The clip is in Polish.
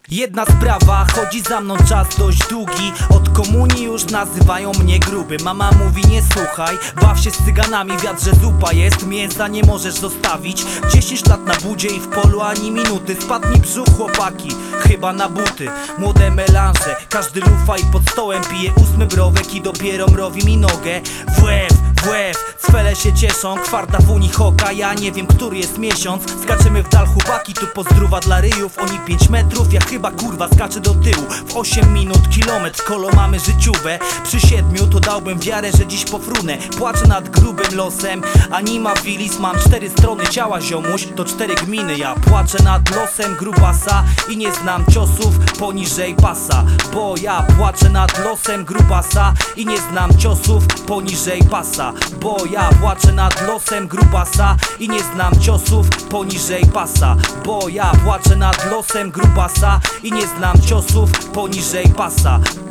Jedna sprawa, chodzi za mną czas dość długi. Od komunii już nazywają mnie gruby. Mama mówi nie słuchaj, baw się z cyganami, wiatr, że zupa jest, mięsa nie możesz zostawić. 10 lat na budzie i w polu ani minuty. Spadnij brzuch chłopaki, chyba na buty. Młode melanże, każdy lufa i pod stołem pije 8 browek i dopiero mrowi mi nogę. W łeb, cwele się cieszą, kwarta w Unii hoka. Ja nie wiem, który jest miesiąc. Skaczemy w dal chłopaki, tu pozdrówa dla ryjów. Oni 5 metrów, ja chyba kurwa skaczę do tyłu. W 8 minut kilometr, kolo mamy życiówę. Przy 7 to dałbym wiarę, że dziś pofrunę. Płaczę nad grubym losem, anima filis. Mam 4 strony ciała ziomuś, to 4 gminy. Ja płaczę nad losem grubasa i nie znam ciosów poniżej pasa. Bo ja płaczę nad losem grubasa i nie znam ciosów poniżej pasa. Bo ja płaczę nad losem grubasa i nie znam ciosów poniżej pasa. Bo ja płaczę nad losem grubasa i nie znam ciosów poniżej pasa.